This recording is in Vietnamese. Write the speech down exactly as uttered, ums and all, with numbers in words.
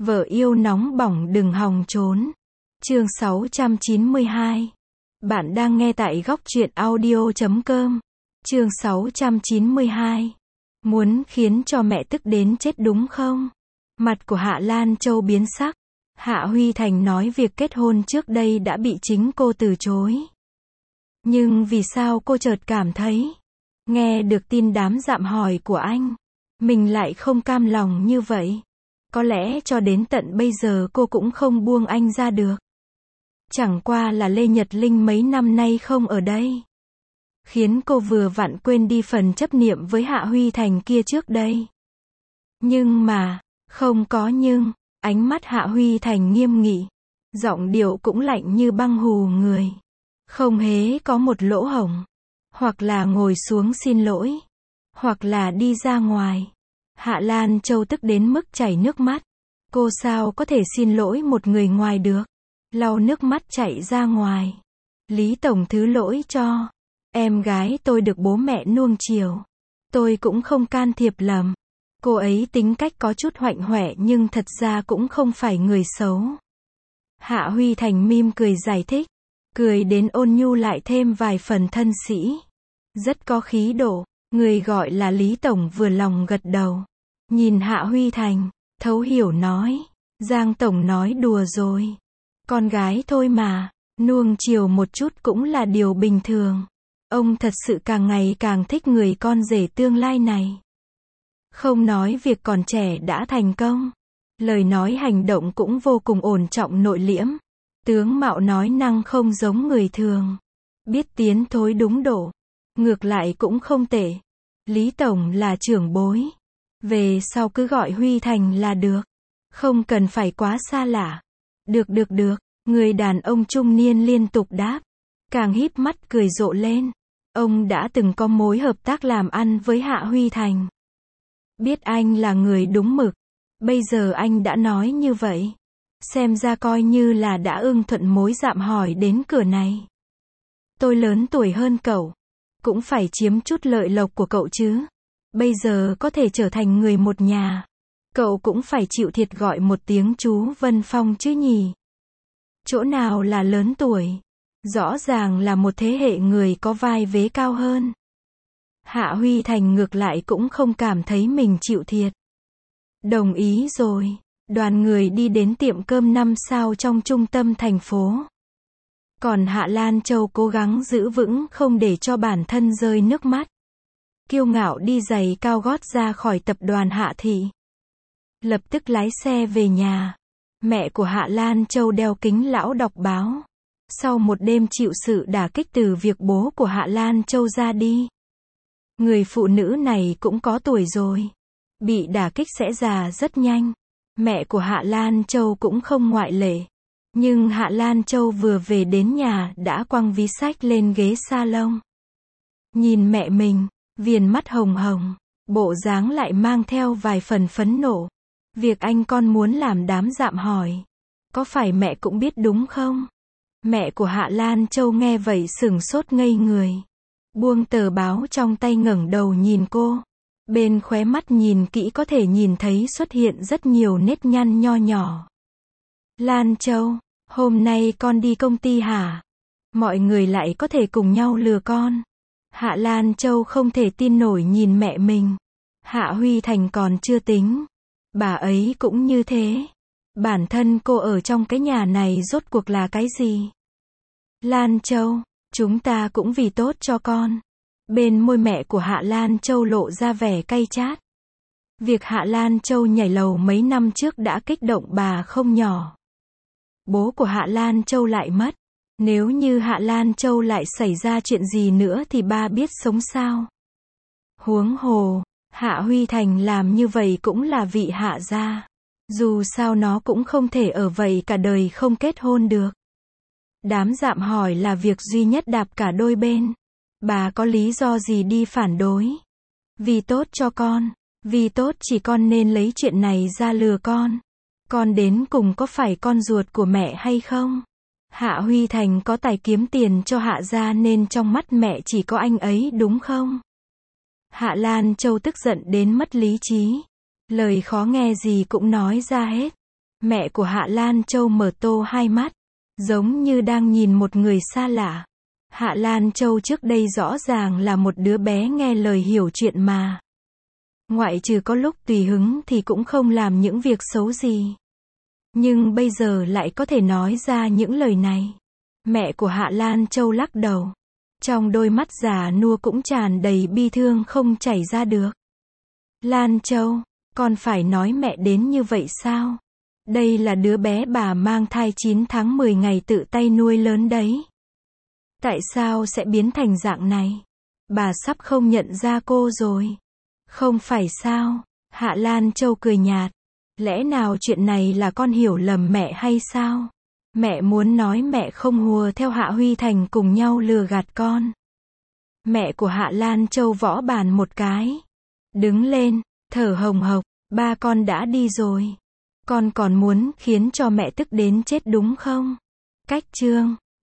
Vợ yêu nóng bỏng đừng hòng trốn. Chương sáu trăm chín mươi hai. Bạn đang nghe tại góc truyện audio chấm com. Chương sáu trăm chín mươi hai. Muốn khiến cho mẹ tức đến chết đúng không? Mặt của Hạ Lan Châu biến sắc. Hạ Huy Thành nói việc kết hôn trước đây đã bị chính cô từ chối. Nhưng vì sao cô chợt cảm thấy, nghe được tin đám dạm hỏi của anh, mình lại không cam lòng như vậy? Có lẽ cho đến tận bây giờ cô cũng không buông anh ra được. Chẳng qua là Lê Nhật Linh mấy năm nay không ở đây, khiến cô vừa vặn quên đi phần chấp niệm với Hạ Huy Thành kia trước đây. Nhưng mà, không có nhưng, ánh mắt Hạ Huy Thành nghiêm nghị, giọng điệu cũng lạnh như băng hù người. Không hề có một lỗ hổng. Hoặc là ngồi xuống xin lỗi, hoặc là đi ra ngoài. Hạ Lan Châu tức đến mức chảy nước mắt. Cô sao có thể xin lỗi một người ngoài được? Lau nước mắt chạy ra ngoài. Lý Tổng thứ lỗi cho. Em gái tôi được bố mẹ nuông chiều. Tôi cũng không can thiệp lầm. Cô ấy tính cách có chút hoạnh hoẹ nhưng thật ra cũng không phải người xấu. Hạ Huy Thành mỉm cười giải thích. Cười đến ôn nhu lại thêm vài phần thân sĩ. Rất có khí độ. Người gọi là Lý Tổng vừa lòng gật đầu. Nhìn Hạ Huy Thành, thấu hiểu nói. Giang Tổng nói đùa rồi. Con gái thôi mà, nuông chiều một chút cũng là điều bình thường. Ông thật sự càng ngày càng thích người con rể tương lai này. Không nói việc còn trẻ đã thành công. Lời nói hành động cũng vô cùng ổn trọng nội liễm. Tướng mạo nói năng không giống người thường. Biết tiến thối đúng độ. Ngược lại cũng không tệ. Lý Tổng là trưởng bối. Về sau cứ gọi Huy Thành là được. Không cần phải quá xa lạ. Được được được. Người đàn ông trung niên liên tục đáp. Càng híp mắt cười rộ lên. Ông đã từng có mối hợp tác làm ăn với Hạ Huy Thành. Biết anh là người đúng mực. Bây giờ anh đã nói như vậy. Xem ra coi như là đã ưng thuận mối dạm hỏi đến cửa này. Tôi lớn tuổi hơn cậu. Cũng phải chiếm chút lợi lộc của cậu chứ. Bây giờ có thể trở thành người một nhà. Cậu cũng phải chịu thiệt gọi một tiếng chú Vân Phong chứ nhỉ. Chỗ nào là lớn tuổi. Rõ ràng là một thế hệ người có vai vế cao hơn. Hạ Huy Thành ngược lại cũng không cảm thấy mình chịu thiệt. Đồng ý rồi. Đoàn người đi đến tiệm cơm năm sao trong trung tâm thành phố. Còn Hạ Lan Châu cố gắng giữ vững không để cho bản thân rơi nước mắt. Kiêu ngạo đi giày cao gót ra khỏi tập đoàn Hạ Thị. Lập tức lái xe về nhà. Mẹ của Hạ Lan Châu đeo kính lão đọc báo. Sau một đêm chịu sự đả kích từ việc bố của Hạ Lan Châu ra đi. Người phụ nữ này cũng có tuổi rồi. Bị đả kích sẽ già rất nhanh. Mẹ của Hạ Lan Châu cũng không ngoại lệ. Nhưng Hạ Lan Châu vừa về đến nhà đã quăng ví sách lên ghế salon. Nhìn mẹ mình, viền mắt hồng hồng, bộ dáng lại mang theo vài phần phẫn nộ. Việc anh con muốn làm đám dạm hỏi. Có phải mẹ cũng biết đúng không? Mẹ của Hạ Lan Châu nghe vậy sửng sốt ngây người. Buông tờ báo trong tay ngẩng đầu nhìn cô. Bên khóe mắt nhìn kỹ có thể nhìn thấy xuất hiện rất nhiều nếp nhăn nho nhỏ. Lan Châu, hôm nay con đi công ty hả? Mọi người lại có thể cùng nhau lừa con. Hạ Lan Châu không thể tin nổi nhìn mẹ mình. Hạ Huy Thành còn chưa tính. Bà ấy cũng như thế. Bản thân cô ở trong cái nhà này rốt cuộc là cái gì? Lan Châu, chúng ta cũng vì tốt cho con. Bên môi mẹ của Hạ Lan Châu lộ ra vẻ cay chát. Việc Hạ Lan Châu nhảy lầu mấy năm trước đã kích động bà không nhỏ. Bố của Hạ Lan Châu lại mất. Nếu như Hạ Lan Châu lại xảy ra chuyện gì nữa thì ba biết sống sao? Huống hồ, Hạ Huy Thành làm như vậy cũng là vị Hạ gia. Dù sao nó cũng không thể ở vậy cả đời không kết hôn được. Đám dạm hỏi là việc duy nhất đạp cả đôi bên. Bà có lý do gì đi phản đối? Vì tốt cho con. Vì tốt chỉ con nên lấy chuyện này ra lừa con. Con đến cùng có phải con ruột của mẹ hay không? Hạ Huy Thành có tài kiếm tiền cho Hạ gia nên trong mắt mẹ chỉ có anh ấy đúng không? Hạ Lan Châu tức giận đến mất lý trí. Lời khó nghe gì cũng nói ra hết. Mẹ của Hạ Lan Châu mở to hai mắt, giống như đang nhìn một người xa lạ. Hạ Lan Châu trước đây rõ ràng là một đứa bé nghe lời hiểu chuyện mà. Ngoại trừ có lúc tùy hứng thì cũng không làm những việc xấu gì. Nhưng bây giờ lại có thể nói ra những lời này. Mẹ của Hạ Lan Châu lắc đầu. Trong đôi mắt già nua cũng tràn đầy bi thương không chảy ra được. Lan Châu, con phải nói mẹ đến như vậy sao? Đây là đứa bé bà mang thai chín tháng mười ngày tự tay nuôi lớn đấy. Tại sao sẽ biến thành dạng này? Bà sắp không nhận ra cô rồi. Không phải sao? Hạ Lan Châu cười nhạt. Lẽ nào chuyện này là con hiểu lầm mẹ hay sao? Mẹ muốn nói mẹ không hùa theo Hạ Huy Thành cùng nhau lừa gạt con. Mẹ của Hạ Lan Châu võ bàn một cái. Đứng lên, thở hồng hộc, ba con đã đi rồi. Con còn muốn khiến cho mẹ tức đến chết đúng không? Cách chương